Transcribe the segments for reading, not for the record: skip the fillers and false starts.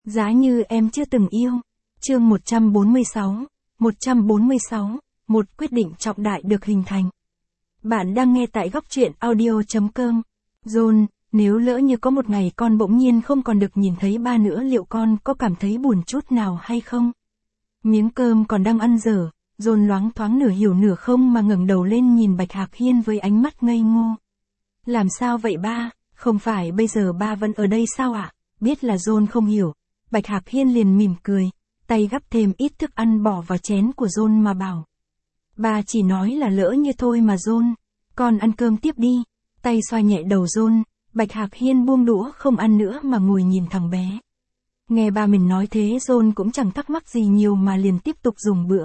Giá như em chưa từng yêu. Chương 146. 146. Một quyết định trọng đại được hình thành. Bạn đang nghe tại góc truyện audio.com. John, nếu lỡ như có một ngày con bỗng nhiên không còn được nhìn thấy ba nữa, liệu con có cảm thấy buồn chút nào hay không? Miếng cơm còn đang ăn dở, John loáng thoáng nửa hiểu nửa không mà ngẩng đầu lên nhìn Bạch Hạc Hiên với ánh mắt ngây ngô. Làm sao vậy ba, không phải bây giờ ba vẫn ở đây sao ạ? Biết là John không hiểu, Bạch Hạc Hiên liền mỉm cười, tay gắp thêm ít thức ăn bỏ vào chén của John mà bảo. Ba chỉ nói là lỡ như thôi mà John, con ăn cơm tiếp đi. Tay xoa nhẹ đầu John, Bạch Hạc Hiên buông đũa không ăn nữa mà ngồi nhìn thằng bé. Nghe ba mình nói thế John cũng chẳng thắc mắc gì nhiều mà liền tiếp tục dùng bữa.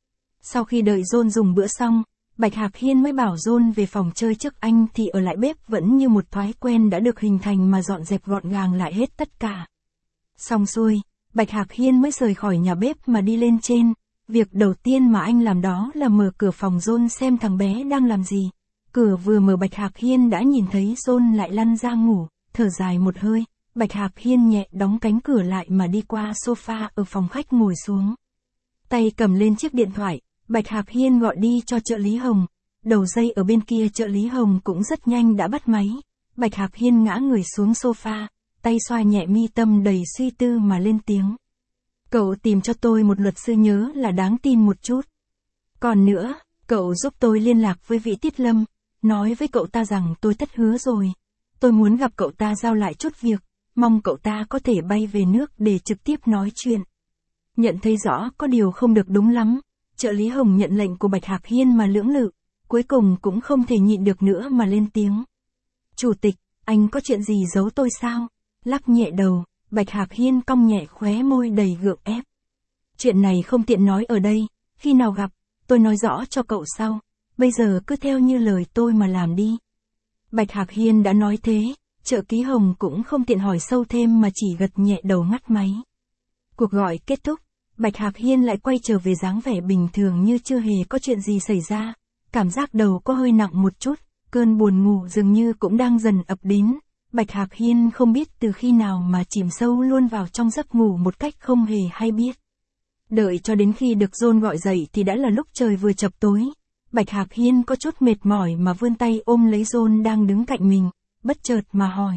Sau khi đợi John dùng bữa xong, Bạch Hạc Hiên mới bảo John về phòng chơi trước, anh thì ở lại bếp vẫn như một thói quen đã được hình thành mà dọn dẹp gọn gàng lại hết tất cả. Xong xuôi, Bạch Hạc Hiên mới rời khỏi nhà bếp mà đi lên trên. Việc đầu tiên mà anh làm đó là mở cửa phòng John xem thằng bé đang làm gì. Cửa vừa mở Bạch Hạc Hiên đã nhìn thấy John lại lăn ra ngủ, thở dài một hơi, Bạch Hạc Hiên nhẹ đóng cánh cửa lại mà đi qua sofa ở phòng khách ngồi xuống. Tay cầm lên chiếc điện thoại, Bạch Hạc Hiên gọi đi cho trợ lý Hồng. Đầu dây ở bên kia trợ lý Hồng cũng rất nhanh đã bắt máy. Bạch Hạc Hiên ngã người xuống sofa, tay xoa nhẹ mi tâm đầy suy tư mà lên tiếng. Cậu tìm cho tôi một luật sư nhớ là đáng tin một chút. Còn nữa, cậu giúp tôi liên lạc với vị Tiết Lâm, nói với cậu ta rằng tôi tất hứa rồi. Tôi muốn gặp cậu ta giao lại chút việc, mong cậu ta có thể bay về nước để trực tiếp nói chuyện. Nhận thấy rõ có điều không được đúng lắm, trợ lý Hồng nhận lệnh của Bạch Hạc Hiên mà lưỡng lự, cuối cùng cũng không thể nhịn được nữa mà lên tiếng. Chủ tịch, anh có chuyện gì giấu tôi sao? Lắc nhẹ đầu, Bạch Hạc Hiên cong nhẹ khóe môi đầy gượng ép. Chuyện này không tiện nói ở đây, khi nào gặp, tôi nói rõ cho cậu sau, bây giờ cứ theo như lời tôi mà làm đi. Bạch Hạc Hiên đã nói thế, trợ lý Hồng cũng không tiện hỏi sâu thêm mà chỉ gật nhẹ đầu ngắt máy. Cuộc gọi kết thúc, Bạch Hạc Hiên lại quay trở về dáng vẻ bình thường như chưa hề có chuyện gì xảy ra, cảm giác đầu có hơi nặng một chút, cơn buồn ngủ dường như cũng đang dần ập đến. Bạch Hạc Hiên không biết từ khi nào mà chìm sâu luôn vào trong giấc ngủ một cách không hề hay biết. Đợi cho đến khi được John gọi dậy thì đã là lúc trời vừa chập tối. Bạch Hạc Hiên có chút mệt mỏi mà vươn tay ôm lấy John đang đứng cạnh mình, bất chợt mà hỏi.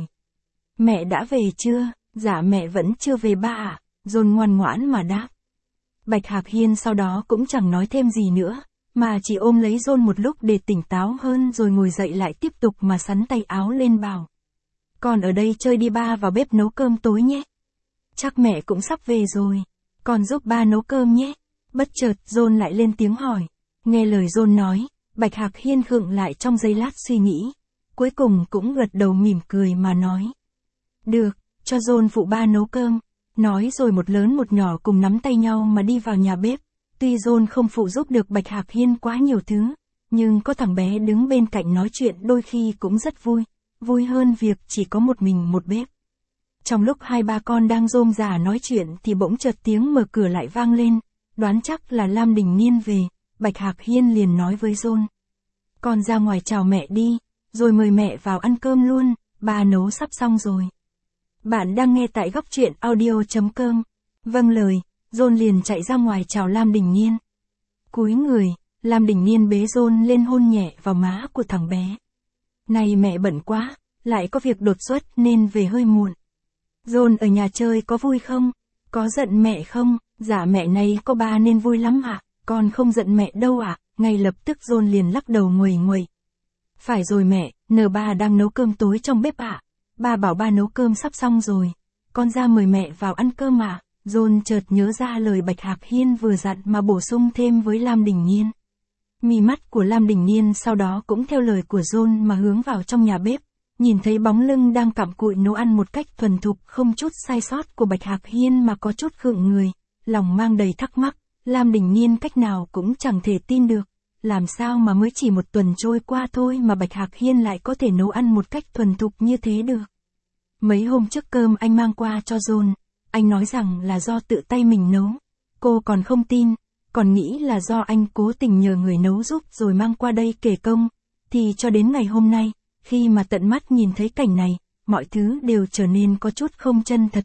Mẹ đã về chưa? Dạ mẹ vẫn chưa về ba ạ. John ngoan ngoãn mà đáp. Bạch Hạc Hiên sau đó cũng chẳng nói thêm gì nữa, mà chỉ ôm lấy John một lúc để tỉnh táo hơn rồi ngồi dậy lại tiếp tục mà xắn tay áo lên bảo. Con ở đây chơi đi, ba vào bếp nấu cơm tối nhé. Chắc mẹ cũng sắp về rồi. Con giúp ba nấu cơm nhé. Bất chợt John lại lên tiếng hỏi. Nghe lời John nói, Bạch Hạc Hiên khựng lại trong giây lát suy nghĩ. Cuối cùng cũng gật đầu mỉm cười mà nói. Được, cho John phụ ba nấu cơm. Nói rồi một lớn một nhỏ cùng nắm tay nhau mà đi vào nhà bếp. Tuy John không phụ giúp được Bạch Hạc Hiên quá nhiều thứ, nhưng có thằng bé đứng bên cạnh nói chuyện đôi khi cũng rất vui. Vui hơn việc chỉ có một mình một bếp. Trong lúc hai ba con đang rôm rả nói chuyện thì bỗng chợt tiếng mở cửa lại vang lên, đoán chắc là Lam Đình Niên về, Bạch Hạc Hiên liền nói với John. Con ra ngoài chào mẹ đi, rồi mời mẹ vào ăn cơm luôn, ba nấu sắp xong rồi. Bạn đang nghe tại góc truyện audio.com. Vâng lời, John liền chạy ra ngoài chào Lam Đình Niên. Cúi người, Lam Đình Niên bế John lên hôn nhẹ vào má của thằng bé. Này mẹ bận quá, lại có việc đột xuất nên về hơi muộn. John ở nhà chơi có vui không? Có giận mẹ không? Dạ mẹ này có ba nên vui lắm ạ, con không giận mẹ đâu ạ. Ngay lập tức John liền lắc đầu nguầy nguầy. Phải rồi mẹ, N3 đang nấu cơm tối trong bếp ạ. Ba bảo ba nấu cơm sắp xong rồi, con ra mời mẹ vào ăn cơm ạ. John chợt nhớ ra lời Bạch Hạc Hiên vừa dặn mà bổ sung thêm với Lam Đình Niên. Mí mắt của Lam Đình Niên sau đó cũng theo lời của John mà hướng vào trong nhà bếp, nhìn thấy bóng lưng đang cặm cụi nấu ăn một cách thuần thục không chút sai sót của Bạch Hạc Hiên mà có chút khựng người, lòng mang đầy thắc mắc, Lam Đình Niên cách nào cũng chẳng thể tin được, làm sao mà mới chỉ một tuần trôi qua thôi mà Bạch Hạc Hiên lại có thể nấu ăn một cách thuần thục như thế được. Mấy hôm trước cơm anh mang qua cho John, anh nói rằng là do tự tay mình nấu, cô còn không tin. Còn nghĩ là do anh cố tình nhờ người nấu giúp rồi mang qua đây kể công, thì cho đến ngày hôm nay, khi mà tận mắt nhìn thấy cảnh này, mọi thứ đều trở nên có chút không chân thật.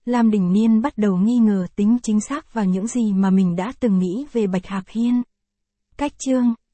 Lam Đình Niên bắt đầu nghi ngờ tính chính xác vào những gì mà mình đã từng nghĩ về Bạch Hạc Hiên. Cách chương